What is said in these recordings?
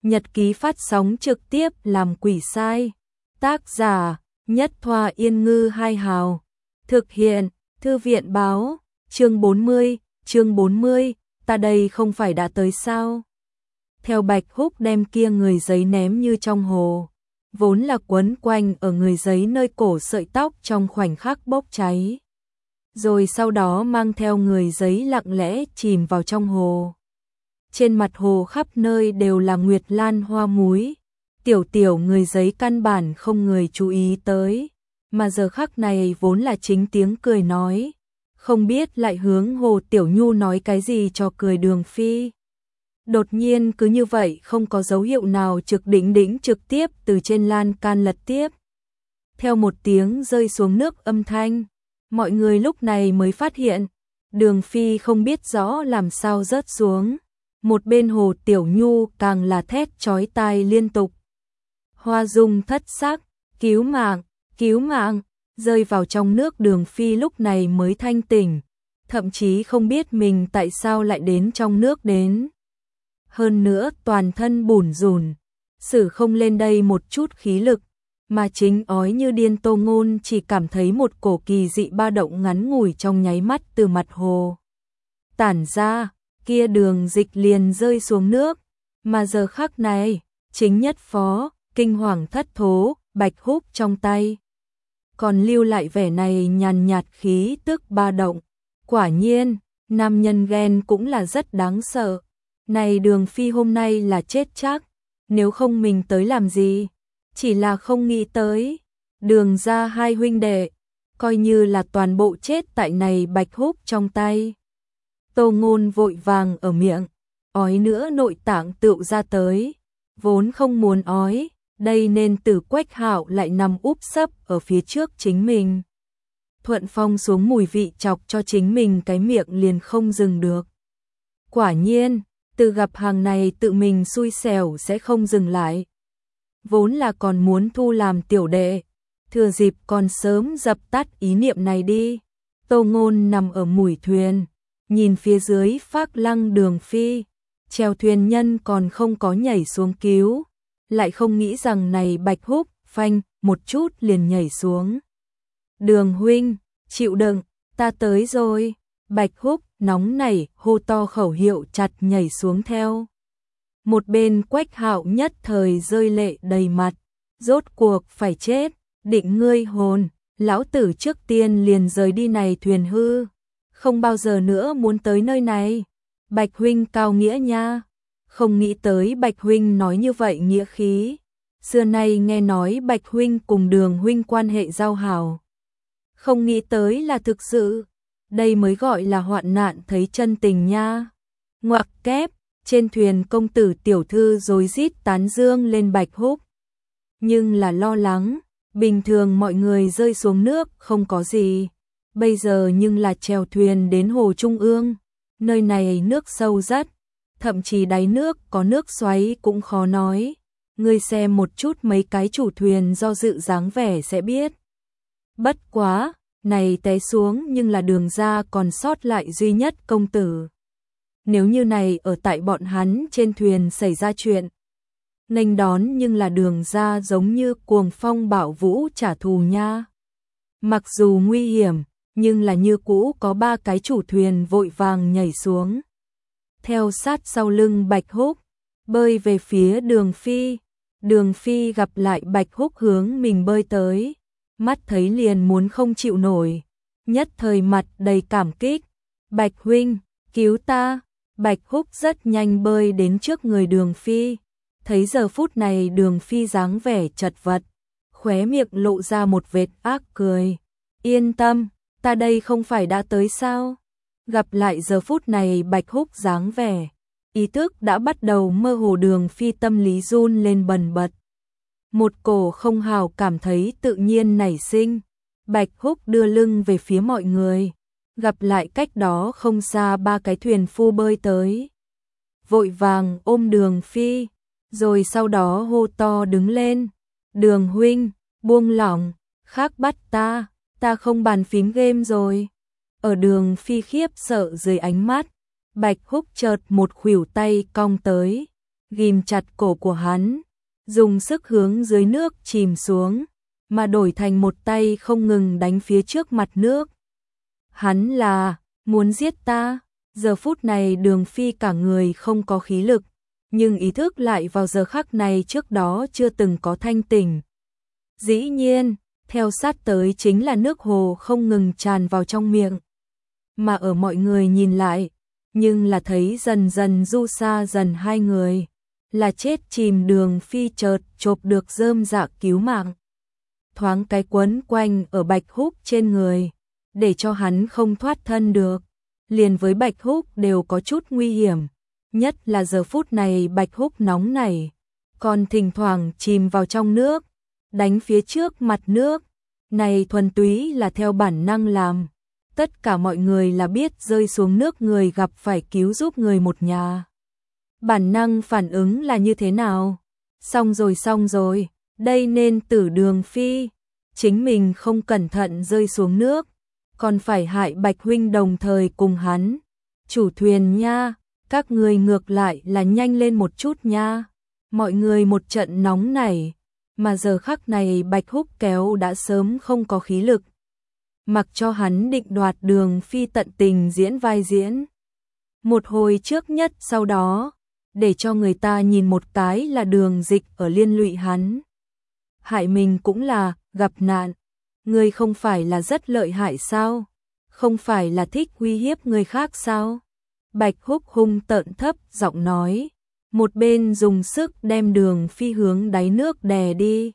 Nhật ký phát sóng trực tiếp làm quỷ sai. Tác giả Nhất Thoa Yên Ngư Hai Hào. Thực hiện Thư viện Báo. Chương 40, ta đây không phải đã tới sao? Theo Bạch Húc đem kia người giấy ném như trong hồ, vốn là quấn quanh ở người giấy nơi cổ sợi tóc trong khoảnh khắc bốc cháy. Rồi sau đó mang theo người giấy lặng lẽ chìm vào trong hồ. Trên mặt hồ khắp nơi đều là nguyệt lan hoa múi. Tiểu người giấy căn bản không người chú ý tới, mà giờ khắc này vốn là chính tiếng cười nói, không biết lại hướng Hồ Tiểu Nhu nói cái gì cho cười Đường Phi. Đột nhiên cứ như vậy không có dấu hiệu nào trực tiếp từ trên lan can lật tiếp. Theo một tiếng rơi xuống nước âm thanh, mọi người lúc này mới phát hiện, Đường Phi không biết rõ làm sao rớt xuống. Một bên Hồ Tiểu Nhu càng là thét chói tai liên tục. Hoa Dung thất sắc, cứu mạng, rơi vào trong nước. Đường Phi lúc này mới thanh tỉnh, thậm chí không biết mình tại sao lại đến trong nước đến. Hơn nữa toàn thân bủn rủn, sử không lên đây một chút khí lực, mà chính ói như điên. Tô Ngôn chỉ cảm thấy một cổ kỳ dị ba động ngắn ngủi trong nháy mắt từ mặt hồ tản ra, kia Đường Dịch liền rơi xuống nước, mà giờ khắc này, chính nhất phó, kinh hoàng thất thố, Bạch Húc trong tay còn lưu lại vẻ này nhàn nhạt khí tức ba động. Quả nhiên, nam nhân ghen cũng là rất đáng sợ. Này Đường Phi hôm nay là chết chắc, nếu không mình tới làm gì? Chỉ là không nghĩ tới, Đường gia hai huynh đệ, coi như là toàn bộ chết tại này Bạch Húc trong tay. Tô Ngôn vội vàng ở miệng, ói nữa nội tạng tựu ra tới, vốn không muốn ói, đây nên Tử Quách Hạo lại nằm úp sấp ở phía trước chính mình. Thuận phong xuống mùi vị chọc cho chính mình cái miệng liền không dừng được. Quả nhiên, từ gặp hàng này tự mình xui xẻo sẽ không dừng lại. Vốn là còn muốn thu làm tiểu đệ, thừa dịp còn sớm dập tắt ý niệm này đi. Tô Ngôn nằm ở mũi thuyền, nhìn phía dưới Phác Lăng Đường Phi, chèo thuyền nhân còn không có nhảy xuống cứu, lại không nghĩ rằng này Bạch Húc phanh một chút liền nhảy xuống. Đường huynh, chịu đựng, ta tới rồi. Bạch Húc nóng nảy hô to khẩu hiệu chặt nhảy xuống theo. Một bên Quách Hạo nhất thời rơi lệ đầy mặt, rốt cuộc phải chết, định ngươi hồn, lão tử trước tiên liền rời đi này thuyền hư, không bao giờ nữa muốn tới nơi này. Bạch huynh cao nghĩa nha. Không nghĩ tới Bạch huynh nói như vậy nghĩa khí. Xưa nay nghe nói Bạch huynh cùng Đường huynh quan hệ giao hảo, không nghĩ tới là thực sự. Đây mới gọi là hoạn nạn thấy chân tình nha. Ngoặc kép, trên thuyền công tử tiểu thư rối rít tán dương lên Bạch Húc. Nhưng là lo lắng, bình thường mọi người rơi xuống nước không có gì. Bây giờ nhưng là chèo thuyền đến hồ Trung ương. Nơi này nước sâu rất, thậm chí đáy nước có nước xoáy cũng khó nói. Ngươi xem một chút mấy cái chủ thuyền do dự dáng vẻ sẽ biết. Bất quá, này té xuống nhưng là Đường gia còn sót lại duy nhất công tử. Nếu như này ở tại bọn hắn trên thuyền xảy ra chuyện, nghênh đón nhưng là Đường gia giống như cuồng phong bạo vũ trả thù nha. Mặc dù nguy hiểm, nhưng là như cũ có ba cái chủ thuyền vội vàng nhảy xuống, theo sát sau lưng Bạch Húc, bơi về phía Đường Phi. Đường Phi gặp lại Bạch Húc hướng mình bơi tới, mắt thấy liền muốn không chịu nổi, nhất thời mặt đầy cảm kích. Bạch huynh, cứu ta. Bạch Húc rất nhanh bơi đến trước người Đường Phi, thấy giờ phút này Đường Phi dáng vẻ chật vật, khóe miệng lộ ra một vệt ác cười. Yên tâm, ta đây không phải đã tới sao? Gặp lại giờ phút này Bạch Húc dáng vẻ, ý thức đã bắt đầu mơ hồ. Đường Phi tâm lý run lên bần bật, một cổ không hào cảm thấy tự nhiên nảy sinh. Bạch Húc đưa lưng về phía mọi người, gặp lại cách đó không xa ba cái thuyền phu bơi tới, vội vàng ôm Đường Phi, rồi sau đó hô to đứng lên. Đường huynh, buông lỏng, khác bắt ta không bàn phím game rồi. Ở Đường Phi khiếp sợ dưới ánh mắt, Bạch Húc chợt một khuỷu tay cong tới, ghim chặt cổ của hắn, dùng sức hướng dưới nước chìm xuống, mà đổi thành một tay không ngừng đánh phía trước mặt nước. Hắn là muốn giết ta. Giờ phút này Đường Phi cả người không có khí lực, nhưng ý thức lại vào giờ khắc này trước đó chưa từng có thanh tỉnh. Dĩ nhiên, theo sát tới chính là nước hồ không ngừng tràn vào trong miệng. Mà ở mọi người nhìn lại, nhưng là thấy dần dần du xa dần hai người, là chết chìm. Đường Phi chợt chộp được rơm dạ cứu mạng. Thoáng cái quấn quanh ở Bạch Húc trên người, để cho hắn không thoát thân được. Liền với Bạch Húc đều có chút nguy hiểm, nhất là giờ phút này Bạch Húc nóng nảy, còn thỉnh thoảng chìm vào trong nước, đánh phía trước mặt nước. Này thuần túy là theo bản năng làm. Tất cả mọi người là biết rơi xuống nước người gặp phải cứu giúp người một nhà. Bản năng phản ứng là như thế nào? Xong rồi, đây nên tử Đường Phi. Chính mình không cẩn thận rơi xuống nước, còn phải hại Bạch huynh đồng thời cùng hắn. Chủ thuyền nha, các người ngược lại là nhanh lên một chút nha. Mọi người một trận nóng nảy, mà giờ khắc này Bạch Húc kéo đã sớm không có khí lực. Mặc cho hắn định đoạt Đường Phi tận tình diễn vai diễn. Một hồi trước nhất sau đó, để cho người ta nhìn một cái là Đường Dịch ở liên lụy hắn. Hại mình cũng là gặp nạn. Ngươi không phải là rất lợi hại sao? Không phải là thích uy hiếp người khác sao? Bạch Húc hung tợn thấp giọng nói, một bên dùng sức đem Đường Phi hướng đáy nước đè đi,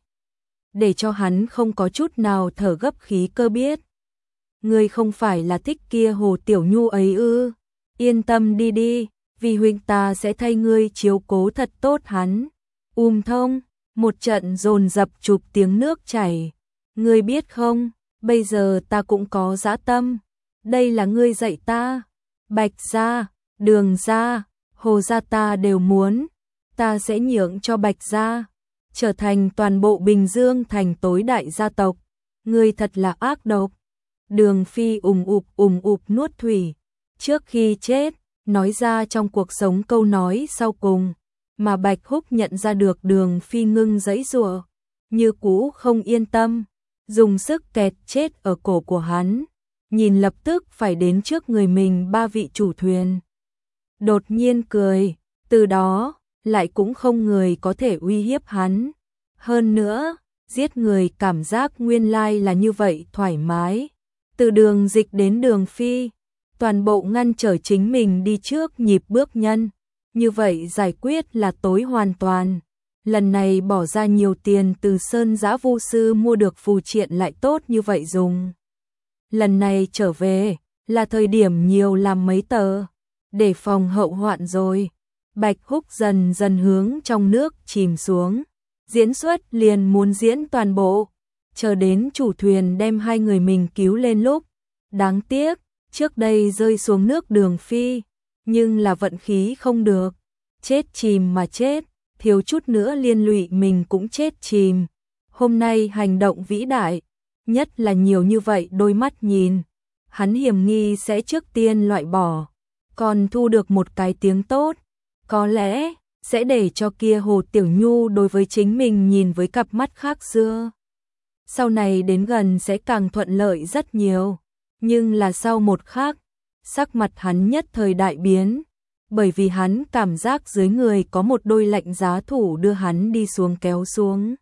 để cho hắn không có chút nào thở gấp khí cơ biết. Ngươi không phải là thích kia Hồ Tiểu Nhu ấy ư? Yên tâm đi đi, vì huynh ta sẽ thay ngươi chiếu cố thật tốt hắn. Thông, một trận dồn dập chụp tiếng nước chảy. Ngươi biết không, bây giờ ta cũng có dã tâm. Đây là ngươi dạy ta. Bạch gia, Đường gia, Hồ gia ta đều muốn. Ta sẽ nhượng cho Bạch gia, trở thành toàn bộ Bình Dương thành tối đại gia tộc. Ngươi thật là ác độc. Đường Phi ùng ụp nuốt thủy. Trước khi chết, nói ra trong cuộc sống câu nói sau cùng, mà Bạch Húc nhận ra được Đường Phi ngưng giãy giụa, như cũ không yên tâm, dùng sức kẹt chết ở cổ của hắn, nhìn lập tức phải đến trước người mình ba vị chủ thuyền. Đột nhiên cười, từ đó, lại cũng không người có thể uy hiếp hắn. Hơn nữa, giết người cảm giác nguyên lai là như vậy thoải mái. Từ Đường Dịch đến Đường Phi, toàn bộ ngăn trở chính mình đi trước nhịp bước nhân. Như vậy giải quyết là tối hoàn toàn. Lần này bỏ ra nhiều tiền từ Sơn Giã Vu Sư mua được phù triện lại tốt như vậy dùng. Lần này trở về, là thời điểm nhiều làm mấy tờ, để phòng hậu hoạn rồi. Bạch Húc dần dần hướng trong nước chìm xuống. Diễn xuất liền muốn diễn toàn bộ, chờ đến chủ thuyền đem hai người mình cứu lên lúc. Đáng tiếc, trước đây rơi xuống nước Đường Phi, nhưng là vận khí không được. Chết chìm mà chết, thiếu chút nữa liên lụy mình cũng chết chìm. Hôm nay hành động vĩ đại, nhất là nhiều như vậy đôi mắt nhìn. Hắn hiểm nghi sẽ trước tiên loại bỏ, còn thu được một cái tiếng tốt. Có lẽ, sẽ để cho kia Hồ Tiểu Nhu đối với chính mình nhìn với cặp mắt khác xưa. Sau này đến gần sẽ càng thuận lợi rất nhiều. Nhưng là sau một khắc, sắc mặt hắn nhất thời đại biến. Bởi vì hắn cảm giác dưới người có một đôi lạnh giá thủ đưa hắn đi xuống kéo xuống.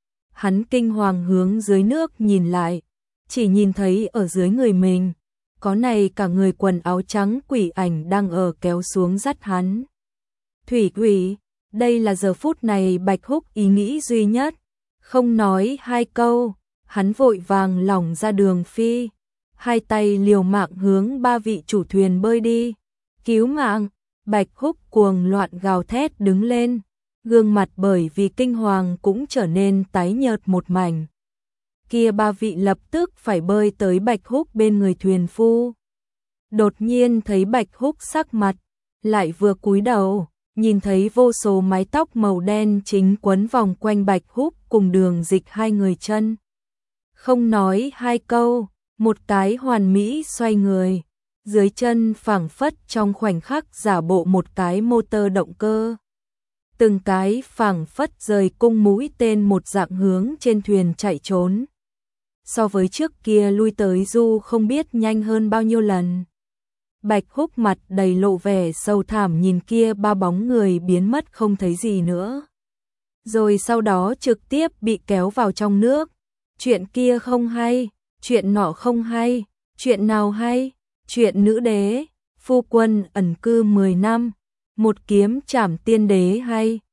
Hắn kinh hoàng hướng dưới nước nhìn lại, chỉ nhìn thấy ở dưới người mình, có này cả người quần áo trắng quỷ ảnh đang ở kéo xuống dắt hắn. Thủy quỷ, đây là giờ phút này Bạch Húc ý nghĩ duy nhất, không nói hai câu, hắn vội vàng lỏng ra Đường Phi, hai tay liều mạng hướng ba vị chủ thuyền bơi đi. Cứu mạng! Bạch Húc cuồng loạn gào thét đứng lên, gương mặt bởi vì kinh hoàng cũng trở nên tái nhợt một mảnh. Kia ba vị lập tức phải bơi tới Bạch Húc bên người thuyền phu. Đột nhiên thấy Bạch Húc sắc mặt, lại vừa cúi đầu, nhìn thấy vô số mái tóc màu đen chính quấn vòng quanh Bạch Húc cùng Đường Dịch hai người chân. Không nói hai câu, một cái hoàn mỹ xoay người. Dưới chân phảng phất trong khoảnh khắc giả bộ một cái motor động cơ. từng cái phảng phất rời cung mũi tên một dạng hướng trên thuyền chạy trốn. So với trước kia lui tới du không biết nhanh hơn bao nhiêu lần. Bạch Húc mặt đầy lộ vẻ sầu thảm nhìn kia ba bóng người biến mất không thấy gì nữa. Rồi sau đó trực tiếp bị kéo vào trong nước. Chuyện kia không hay, chuyện nọ không hay, chuyện nào hay, chuyện nữ đế, phu quân ẩn cư 10 năm, một kiếm trảm tiên đế hay.